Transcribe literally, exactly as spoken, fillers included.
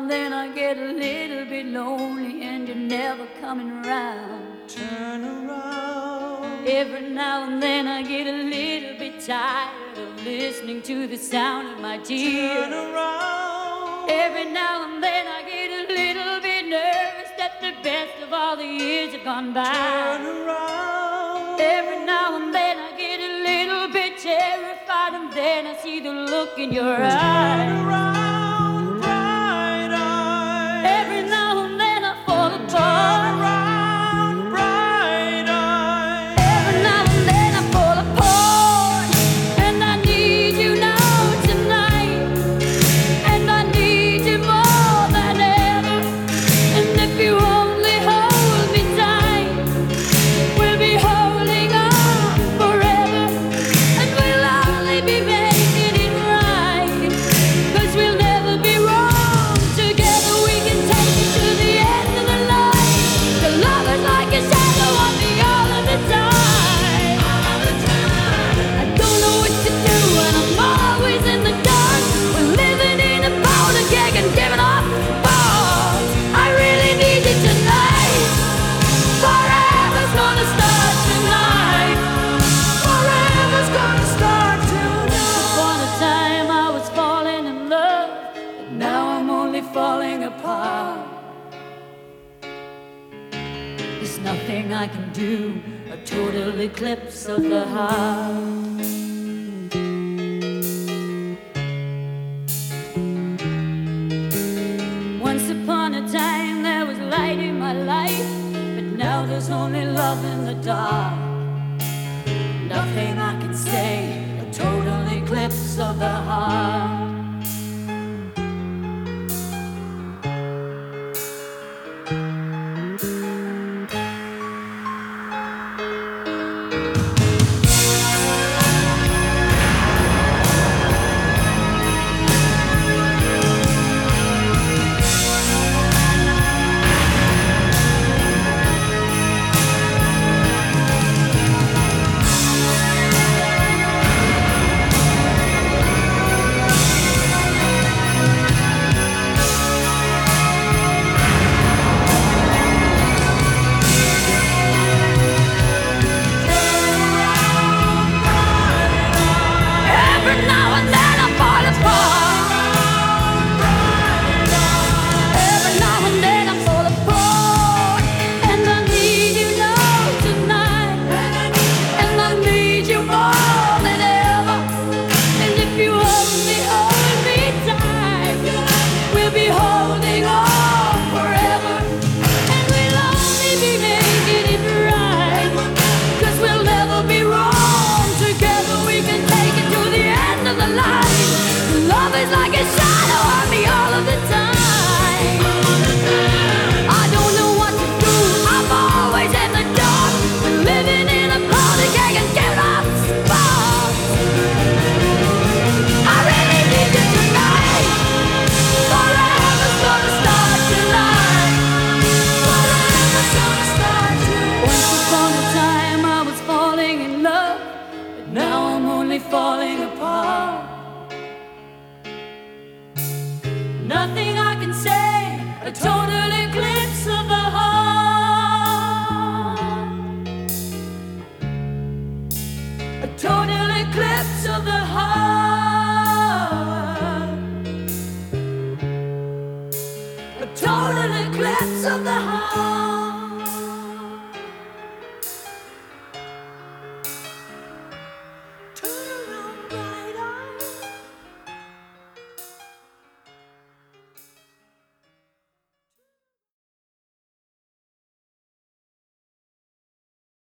and then I get a little bit lonely and you're never coming around. Turn around. Every now and then I get a little bit tired of listening to the sound of my tears. Turn around. Every now and then I get a little bit nervous that the best of all the years have gone by. Turn around. Every now and then I get a little bit terrified, and then I see the look in your eyes. Turn around, bright eyes. Every now and then I fall apart. Turn around, bright eyes. Every now and then I fall apart, and I need you now tonight, and I need you more than ever. And if you only hold me tight, we'll be holding on forever, and we'll only be making it right, 'cause we'll never be wrong. Together we can take it to the end of the line. The love is like a shadow on me all of the time. All the time. I don't know what to do, and I'm always in the dark. We're living in a powder keg and giving off balls. I really need you tonight. Forever's gonna start tonight. Forever's gonna start tonight. Upon a time I was falling in love, but now I'm only falling apart. There's nothing I can do, a total eclipse of the heart. Once upon a time there was light in my life, but now there's only love in the dark. Nothing I can say, a total eclipse of the heart. Every now and then I fall apart. Every now and then I fall apart, and I need you now tonight, and I need you more than ever. And if you only hold me tight, we'll be holding on forever, and we'll only be making it right, 'cause we'll never be wrong. Together we can take it to the end of the line. Love is like a shadow on me all of the time. I don't know what to do, I'm always in the dark. We're living in a powder keg and giving off sparks. I really need you tonight. Forever's gonna start tonight. Forever's gonna start tonight. Once upon a time I was falling in love, but now I'm only falling apart. Nothing I can say, a total eclipse of the heart. A total eclipse of the heart. A total eclipse of the heart.